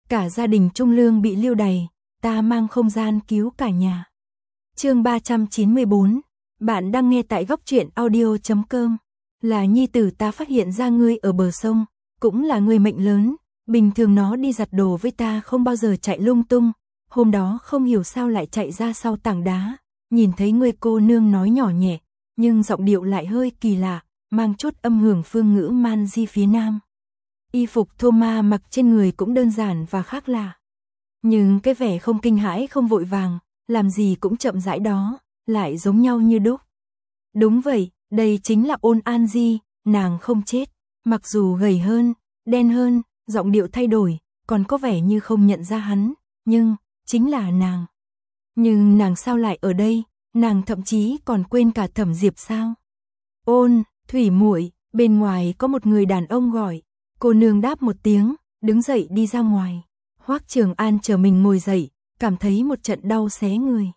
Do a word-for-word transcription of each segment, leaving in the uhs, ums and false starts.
cả gia đình Trung Lương bị lưu đày, ta mang không gian cứu cả nhà. Chương ba trăm chín mươi bốn, bạn đang nghe tại góc truyện audio chấm com. Là nhi tử ta phát hiện ra ngươi ở bờ sông, cũng là người mệnh lớn, bình thường nó đi giặt đồ với ta không bao giờ chạy lung tung, hôm đó không hiểu sao lại chạy ra sau tảng đá, nhìn thấy ngươi cô nương nói nhỏ nhẹ, nhưng giọng điệu lại hơi kỳ lạ, mang chút âm hưởng phương ngữ man di phía nam. Y phục Thoma mặc trên người cũng đơn giản và khác lạ. Nhưng cái vẻ không kinh hãi không vội vàng, làm gì cũng chậm rãi đó, lại giống nhau như đúc. Đúng vậy, đây chính là Ôn An Di, nàng không chết, mặc dù gầy hơn, đen hơn, giọng điệu thay đổi, còn có vẻ như không nhận ra hắn, nhưng, chính là nàng. Nhưng nàng sao lại ở đây, nàng thậm chí còn quên cả Thẩm Diệp sao? Ôn, Thủy muội, bên ngoài có một người đàn ông gọi. Cô nương đáp một tiếng, đứng dậy đi ra ngoài. Hoắc Trường An chờ mình ngồi dậy, cảm thấy một trận đau xé người.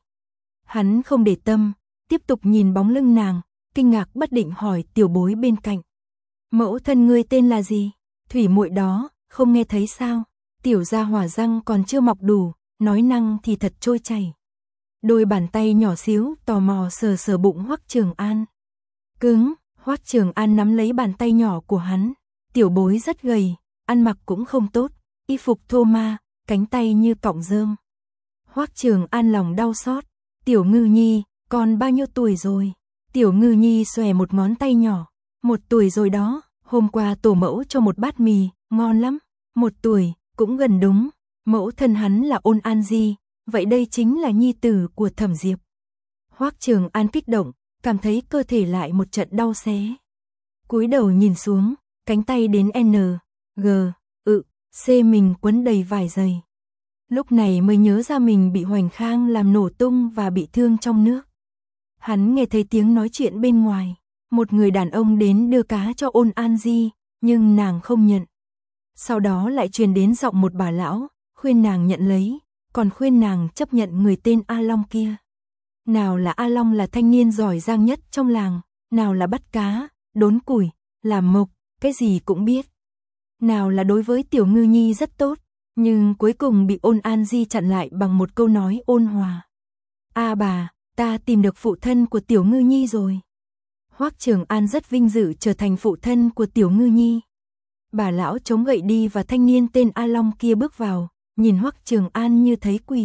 Hắn không để tâm, tiếp tục nhìn bóng lưng nàng, kinh ngạc bất định hỏi tiểu bối bên cạnh. Mẫu thân ngươi tên là gì? Thủy muội đó, không nghe thấy sao? Tiểu gia hỏa răng còn chưa mọc đủ, nói năng thì thật trôi chảy. Đôi bàn tay nhỏ xíu tò mò sờ sờ bụng Hoắc Trường An. Cứng, Hoắc Trường An nắm lấy bàn tay nhỏ của hắn. Tiểu bối rất gầy, ăn mặc cũng không tốt, y phục thô ma, cánh tay như cọng rơm. Hoắc Trường An lòng đau xót. Tiểu Ngư Nhi, con bao nhiêu tuổi rồi? Tiểu Ngư Nhi xòe một ngón tay nhỏ. Một tuổi rồi đó, hôm qua tổ mẫu cho một bát mì, ngon lắm. Một tuổi, cũng gần đúng. Mẫu thân hắn là Ôn An Di, vậy đây chính là nhi tử của Thẩm Diệp. Hoắc Trường An kích động, cảm thấy cơ thể lại một trận đau xé. Cúi đầu nhìn xuống, cánh tay đến N, G, ự, C mình quấn đầy vải dày. Lúc này mới nhớ ra mình bị Hoành Khang làm nổ tung và bị thương trong nước. Hắn nghe thấy tiếng nói chuyện bên ngoài, một người đàn ông đến đưa cá cho Ôn An Di, nhưng nàng không nhận. Sau đó lại truyền đến giọng một bà lão, khuyên nàng nhận lấy, còn khuyên nàng chấp nhận người tên A Long kia. Nào là A Long là thanh niên giỏi giang nhất trong làng, nào là bắt cá, đốn củi, làm mộc, cái gì cũng biết. Nào là đối với Tiểu Ngư Nhi rất tốt, nhưng cuối cùng bị Ôn An Di chặn lại bằng một câu nói ôn hòa. A bà, ta tìm được phụ thân của Tiểu Ngư Nhi rồi. Hoắc Trường An rất vinh dự trở thành phụ thân của Tiểu Ngư Nhi. Bà lão chống gậy đi và thanh niên tên A Long kia bước vào, nhìn Hoắc Trường An như thấy quỷ.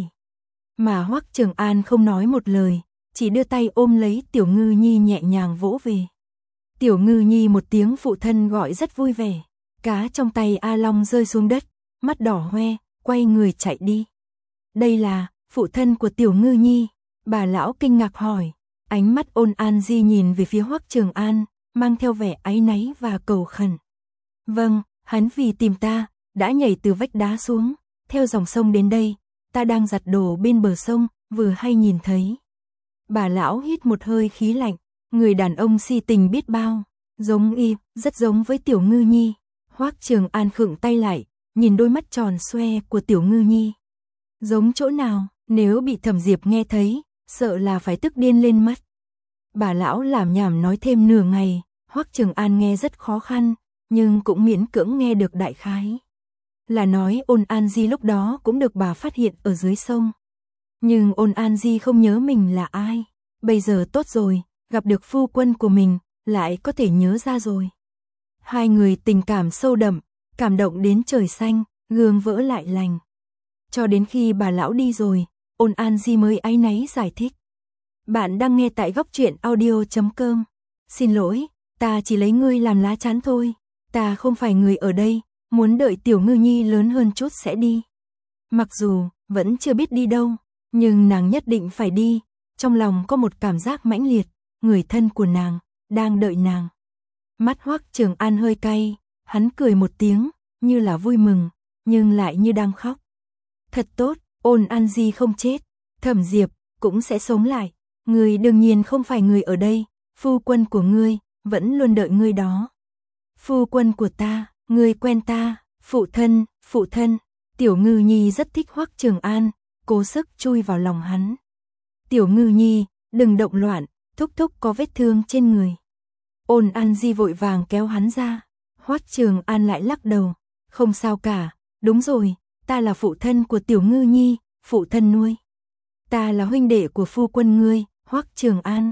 Mà Hoắc Trường An không nói một lời, chỉ đưa tay ôm lấy Tiểu Ngư Nhi nhẹ nhàng vỗ về. Tiểu Ngư Nhi một tiếng phụ thân gọi rất vui vẻ, cá trong tay A Long rơi xuống đất, mắt đỏ hoe, quay người chạy đi. Đây là phụ thân của Tiểu Ngư Nhi, bà lão kinh ngạc hỏi, ánh mắt Ôn An Di nhìn về phía Hoắc Trường An, mang theo vẻ áy náy và cầu khẩn. Vâng, hắn vì tìm ta, đã nhảy từ vách đá xuống, theo dòng sông đến đây, ta đang giặt đồ bên bờ sông, vừa hay nhìn thấy. Bà lão hít một hơi khí lạnh, người đàn ông si tình biết bao, giống y, rất giống với Tiểu Ngư Nhi. Hoắc Trường An khựng tay lại, nhìn đôi mắt tròn xoe của Tiểu Ngư Nhi. Giống chỗ nào, nếu bị Thẩm Diệp nghe thấy, sợ là phải tức điên lên mất. Bà lão làm nhảm nói thêm nửa ngày, Hoắc Trường An nghe rất khó khăn, nhưng cũng miễn cưỡng nghe được đại khái. Là nói Ôn An Di lúc đó cũng được bà phát hiện ở dưới sông. Nhưng Ôn An Di không nhớ mình là ai. Bây giờ tốt rồi, gặp được phu quân của mình, lại có thể nhớ ra rồi. Hai người tình cảm sâu đậm, cảm động đến trời xanh, gương vỡ lại lành. Cho đến khi bà lão đi rồi, Ôn An Di mới áy náy giải thích. Bạn đang nghe tại góc truyện audio chấm com. Xin lỗi, ta chỉ lấy ngươi làm lá chắn thôi. Ta không phải người ở đây, muốn đợi Tiểu Ngư Nhi lớn hơn chút sẽ đi. Mặc dù, vẫn chưa biết đi đâu, nhưng nàng nhất định phải đi. Trong lòng có một cảm giác mãnh liệt, người thân của nàng, đang đợi nàng. Mắt Hoắc Trường An hơi cay, hắn cười một tiếng, như là vui mừng, nhưng lại như đang khóc. Thật tốt, Ôn An Di không chết, Thẩm Diệp cũng sẽ sống lại. Ngươi đương nhiên không phải người ở đây, phu quân của ngươi vẫn luôn đợi ngươi đó. Phu quân của ta, ngươi quen ta, phụ thân, phụ thân. Tiểu Ngư Nhi rất thích Hoắc Trường An, cố sức chui vào lòng hắn. Tiểu Ngư Nhi, đừng động loạn, thúc thúc có vết thương trên người. Ôn An Di vội vàng kéo hắn ra. Hoắc Trường An lại lắc đầu, không sao cả, đúng rồi, ta là phụ thân của Tiểu Ngư Nhi, phụ thân nuôi. Ta là huynh đệ của phu quân ngươi, Hoắc Trường An.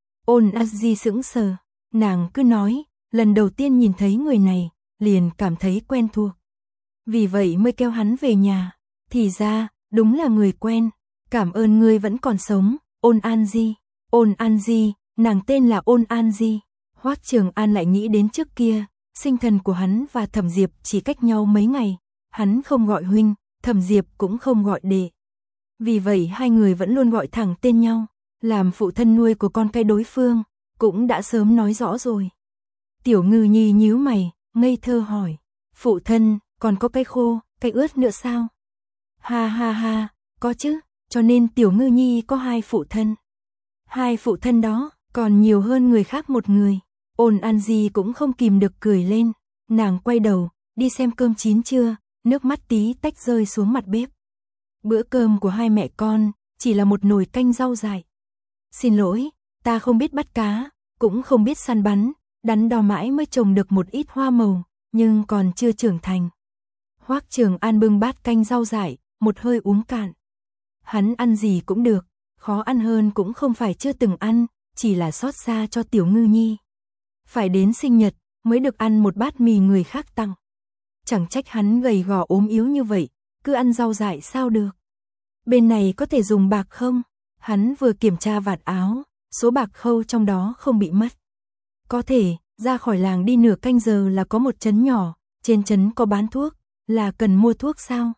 Ôn A Di sững sờ, nàng cứ nói, lần đầu tiên nhìn thấy người này, liền cảm thấy quen thuộc. Vì vậy mới kêu hắn về nhà, thì ra, đúng là người quen, cảm ơn ngươi vẫn còn sống, Ôn An Di. Ôn An Di, nàng tên là Ôn An Di. Hoắc Trường An lại nghĩ đến trước kia, sinh thần của hắn và Thẩm Diệp chỉ cách nhau mấy ngày, hắn không gọi huynh, Thẩm Diệp cũng không gọi đệ. Vì vậy hai người vẫn luôn gọi thẳng tên nhau, làm phụ thân nuôi của con cái đối phương, cũng đã sớm nói rõ rồi. Tiểu Ngư Nhi nhíu mày, ngây thơ hỏi, phụ thân, còn có cái khô, cái ướt nữa sao? Ha ha ha, có chứ, cho nên Tiểu Ngư Nhi có hai phụ thân. Hai phụ thân đó, còn nhiều hơn người khác một người. Ôn An Di cũng không kìm được cười lên, nàng quay đầu, đi xem cơm chín chưa, nước mắt tí tách rơi xuống mặt bếp. Bữa cơm của hai mẹ con, chỉ là một nồi canh rau dại. Xin lỗi, ta không biết bắt cá, cũng không biết săn bắn, đắn đo mãi mới trồng được một ít hoa màu, nhưng còn chưa trưởng thành. Hoắc Trường An bưng bát canh rau dại, một hơi uống cạn. Hắn ăn gì cũng được, khó ăn hơn cũng không phải chưa từng ăn, chỉ là xót xa cho Tiểu Ngư Nhi. Phải đến sinh nhật, mới được ăn một bát mì người khác tặng. Chẳng trách hắn gầy gò ốm yếu như vậy, cứ ăn rau dại sao được. Bên này có thể dùng bạc không? Hắn vừa kiểm tra vạt áo, số bạc khâu trong đó không bị mất. Có thể, ra khỏi làng đi nửa canh giờ là có một trấn nhỏ, trên trấn có bán thuốc, là cần mua thuốc sao?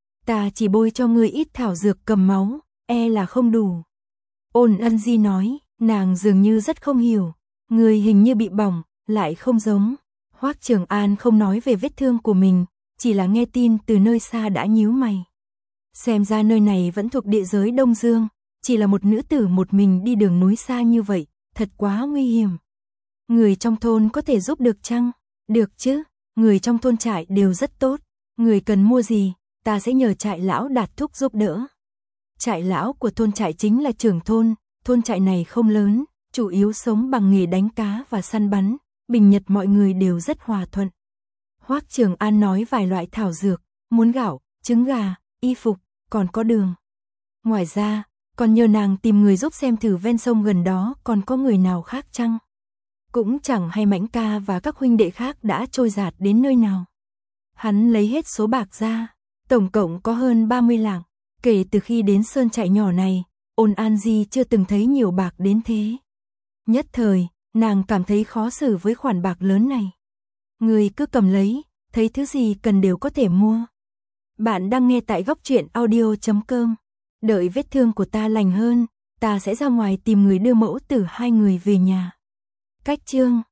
Ta chỉ bôi cho ngươi ít thảo dược cầm máu, e là không đủ. Ôn Ân Di nói, nàng dường như rất không hiểu, người hình như bị bỏng, lại không giống. Hoắc Trường An không nói về vết thương của mình, chỉ là nghe tin từ nơi xa đã nhíu mày. Xem ra nơi này vẫn thuộc địa giới Đông Dương, chỉ là một nữ tử một mình đi đường núi xa như vậy, thật quá nguy hiểm. Người trong thôn có thể giúp được chăng? Được chứ, người trong thôn trại đều rất tốt, người cần mua gì, ta sẽ nhờ trại lão Đạt thúc giúp đỡ. Trại lão của thôn trại chính là trưởng thôn, thôn trại này không lớn, chủ yếu sống bằng nghề đánh cá và săn bắn, bình nhật mọi người đều rất hòa thuận. Hoắc Trường An nói vài loại thảo dược, muốn gạo, trứng gà, y phục, còn có đường. Ngoài ra, còn nhờ nàng tìm người giúp xem thử ven sông gần đó còn có người nào khác chăng. Cũng chẳng hay Mãnh ca và các huynh đệ khác đã trôi dạt đến nơi nào. Hắn lấy hết số bạc ra, tổng cộng có hơn ba mươi lạng. Kể từ khi đến sơn trại nhỏ này, Ôn An Di chưa từng thấy nhiều bạc đến thế. Nhất thời, nàng cảm thấy khó xử với khoản bạc lớn này. Người cứ cầm lấy, thấy thứ gì cần đều có thể mua. Bạn đang nghe tại góc truyện audio chấm com. Đợi vết thương của ta lành hơn, ta sẽ ra ngoài tìm người đưa mẫu tử hai người về nhà. Cách chương